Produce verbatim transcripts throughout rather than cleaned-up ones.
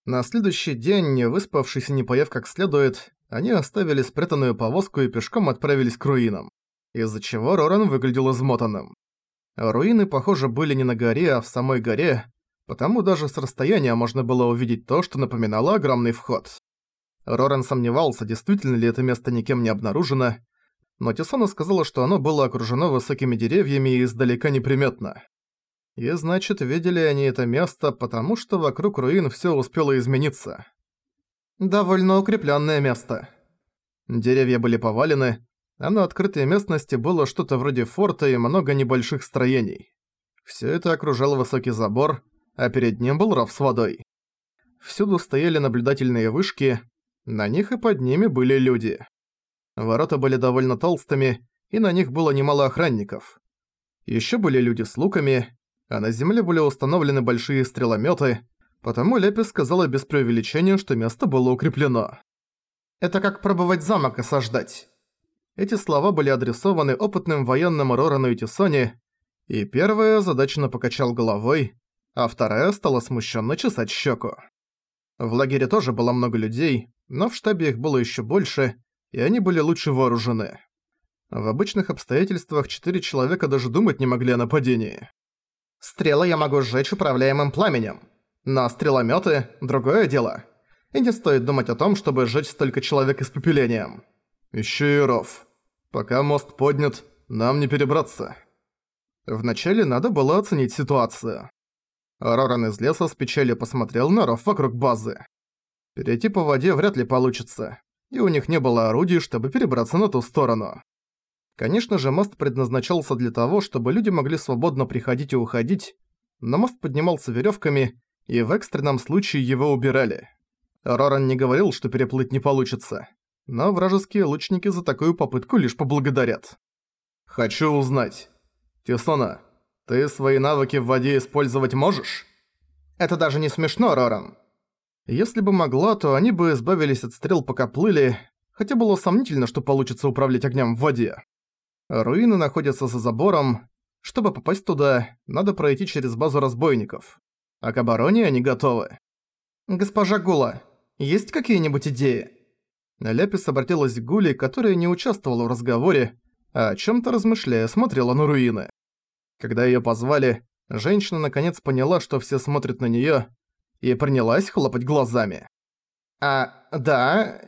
На следующий день, не выспавшись и не поев как следует, они оставили спрятанную повозку и пешком отправились к руинам, из-за чего Роран выглядел измотанным. Руины, похоже, были не на горе, а в самой горе, потому даже с расстояния можно было увидеть то, что напоминало огромный вход. Роран сомневался, действительно ли это место никем не обнаружено, но Тисона сказала, что оно было окружено высокими деревьями и издалека неприметно. И значит, видели они это место, потому что вокруг руин всё успело измениться. Довольно укреплённое место. Деревья были повалены, а на открытой местности было что-то вроде форта и много небольших строений. Всё это окружал высокий забор, а перед ним был ров с водой. Всюду стояли наблюдательные вышки, на них и под ними были люди. Ворота были довольно толстыми, и на них было немало охранников. Ещё были люди с луками, а на земле были установлены большие стреломёты, потому Лепи сказала без преувеличения, что место было укреплено. «Это как пробовать замок осаждать». Эти слова были адресованы опытным военным Рорану и Тисоне, и первая озадаченно покачал головой, а вторая стала смущенно чесать щеку. В лагере тоже было много людей, но в штабе их было еще больше, и они были лучше вооружены. В обычных обстоятельствах четыре человека даже думать не могли о нападении. «Стрелы я могу сжечь управляемым пламенем, но стреломёты – другое дело. И не стоит думать о том, чтобы сжечь столько человек испепелением. Ещё и ров. Пока мост поднят, нам не перебраться». Вначале надо было оценить ситуацию. Роран из леса с печалью посмотрел на ров вокруг базы. Перейти по воде вряд ли получится, и у них не было орудий, чтобы перебраться на ту сторону. Конечно же, мост предназначался для того, чтобы люди могли свободно приходить и уходить, но мост поднимался верёвками, и в экстренном случае его убирали. Роран не говорил, что переплыть не получится, но вражеские лучники за такую попытку лишь поблагодарят. «Хочу узнать. Тисона, ты свои навыки в воде использовать можешь?» «Это даже не смешно, Роран». Если бы могла, то они бы избавились от стрел, пока плыли, хотя было сомнительно, что получится управлять огнем в воде. Руины находятся за забором. Чтобы попасть туда, надо пройти через базу разбойников. А к обороне они готовы. «Госпожа Гула, есть какие-нибудь идеи?» Ляпис обратилась к Гуле, которая не участвовала в разговоре, а о чём-то размышляя смотрела на руины. Когда её позвали, женщина наконец поняла, что все смотрят на неё, и принялась хлопать глазами. «А, да,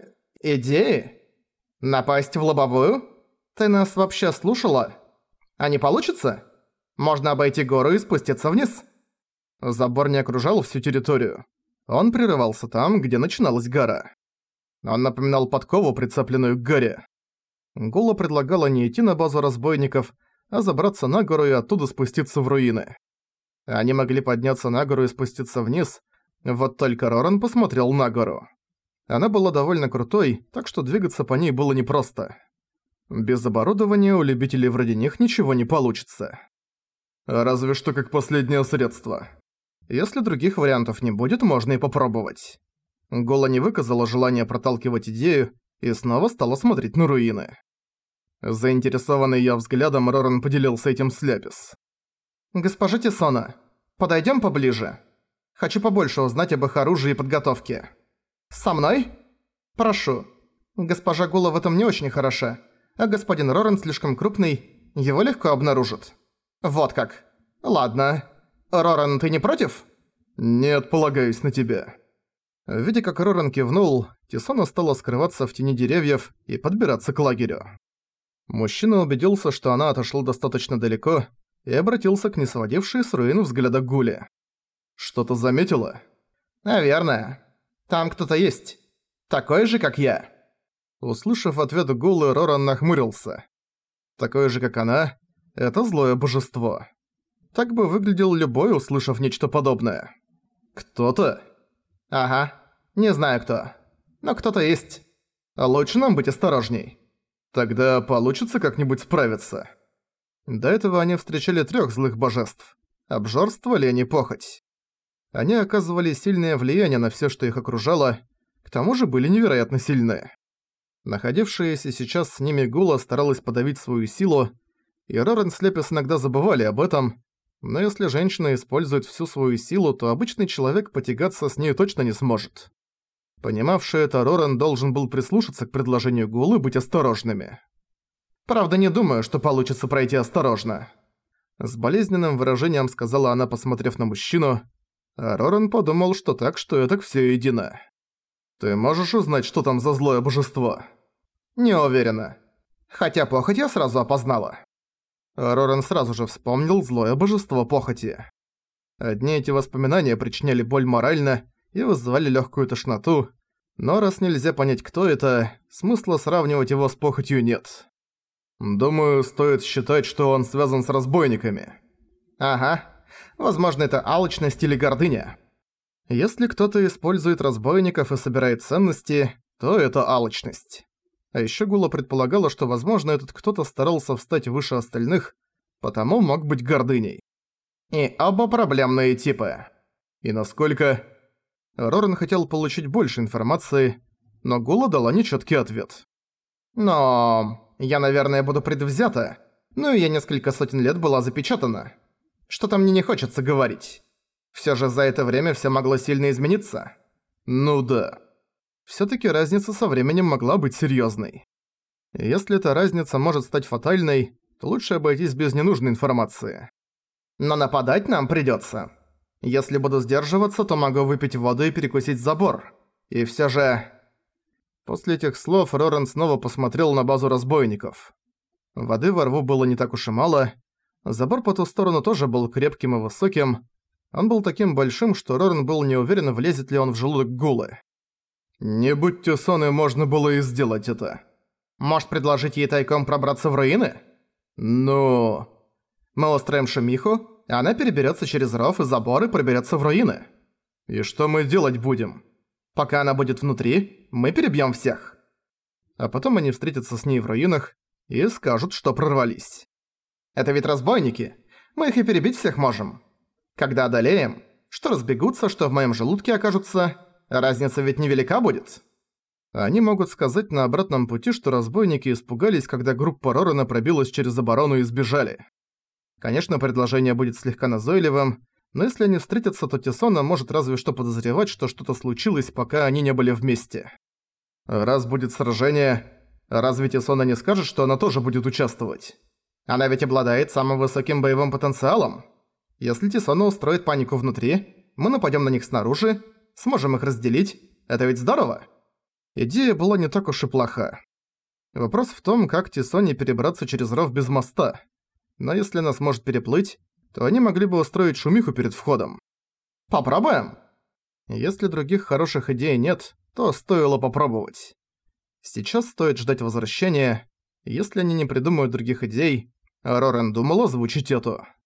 идеи? Напасть в лобовую? Ты нас вообще слушала? А не получится? Можно обойти гору и спуститься вниз». Забор не окружал всю территорию. Он прерывался там, где начиналась гора. Он напоминал подкову, прицепленную к горе. Гула предлагала не идти на базу разбойников, а забраться на гору и оттуда спуститься в руины. Они могли подняться на гору и спуститься вниз, вот только Роран посмотрел на гору. Она была довольно крутой, так что двигаться по ней было непросто. Без оборудования у любителей вроде них ничего не получится. Разве что как последнее средство. Если других вариантов не будет, можно и попробовать. Гула не выказала желания проталкивать идею и снова стала смотреть на руины. Заинтересованный её взглядом, Роран поделился этим с Ляпис. «Госпожа Тисона, подойдём поближе? Хочу побольше узнать об их оружии и подготовке». «Со мной? Прошу. Госпожа Гула в этом не очень хороша, а господин Роран слишком крупный, его легко обнаружат». «Вот как. Ладно. Роран, ты не против?» «Нет, полагаюсь на тебя». Видя, как Роран кивнул, Тисона стала скрываться в тени деревьев и подбираться к лагерю. Мужчина убедился, что она отошла достаточно далеко, и обратился к несводившей с руин взгляда Гуле. «Что-то заметила?» «Наверное. Там кто-то есть. Такой же, как я». Услышав ответ Гулы, Роран нахмурился. Такой же, как она, это злое божество. Так бы выглядел любой, услышав нечто подобное. «Кто-то?» «Ага. Не знаю кто. Но кто-то есть. Лучше нам быть осторожней. Тогда получится как-нибудь справиться». До этого они встречали трёх злых божеств. Обжорство, лень и похоть. Они оказывали сильное влияние на всё, что их окружало, к тому же были невероятно сильны. Находившаяся сейчас с ними Гула старалась подавить свою силу, и Роран с Лепис иногда забывали об этом, Но если женщина использует всю свою силу, то обычный человек потягаться с ней точно не сможет. Понимавший это, Роран должен был прислушаться к предложению Гулы быть осторожными. «Правда, не думаю, что получится пройти осторожно», — с болезненным выражением сказала она, посмотрев на мужчину, а Роран подумал, что так, что это всё едино. «Ты можешь узнать, что там за злое божество?» «Не уверена. Хотя похоть я сразу опознала». Роран сразу же вспомнил злое божество похоти. Одни эти воспоминания причиняли боль морально и вызывали легкую тошноту, но раз нельзя понять, кто это, смысла сравнивать его с похотью нет. Думаю, стоит считать, что он связан с разбойниками. Ага. Возможно, это алчность или гордыня. Если кто-то использует разбойников и собирает ценности, то это алчность. А ещё Гула предполагала, что, возможно, этот кто-то старался встать выше остальных, потому мог быть гордыней. И оба проблемные типы. И насколько... Роран хотел получить больше информации, но Гула дала нечёткий ответ. Но... я, наверное, буду предвзята. Ну и я несколько сотен лет была запечатана. Что-то мне не хочется говорить. Всё же за это время всё могло сильно измениться. Ну да. Всё-таки разница со временем могла быть серьёзной. Если эта разница может стать фатальной, то лучше обойтись без ненужной информации. Но нападать нам придётся. Если буду сдерживаться, то могу выпить воду и перекусить забор. И всё же... После этих слов Роран снова посмотрел на базу разбойников. Воды во рву было не так уж и мало. Забор по ту сторону тоже был крепким и высоким. Он был таким большим, что Роран был не уверен, влезет ли он в желудок Гулы. Не будь Тюсоны, можно было и сделать это. Может, предложить ей тайком пробраться в руины? Ну... Мы устроим шумиху, и она переберется через ров и забор и проберется в руины. И что мы делать будем? Пока она будет внутри, мы перебьем всех. А потом они встретятся с ней в руинах и скажут, что прорвались. Это ведь разбойники. Мы их и перебить всех можем. Когда одолеем, что разбегутся, что в моем желудке окажутся, разница ведь невелика будет. Они могут сказать на обратном пути, что разбойники испугались, когда группа Рорана пробилась через оборону и сбежали. Конечно, предложение будет слегка назойливым, но если они встретятся, то Тесона может разве что подозревать, что что-то случилось, пока они не были вместе. Раз будет сражение, разве Тесона не скажет, что она тоже будет участвовать? Она ведь обладает самым высоким боевым потенциалом. Если Тесона устроит панику внутри, мы нападем на них снаружи, сможем их разделить. Это ведь здорово. Идея была не так уж и плоха. Вопрос в том, как Тесоне перебраться через ров без моста. Но если она сможет переплыть, то они могли бы устроить шумиху перед входом. Попробуем? Если других хороших идей нет, то стоило попробовать. Сейчас стоит ждать возвращения. Если они не придумают других идей, Роран думал озвучить эту.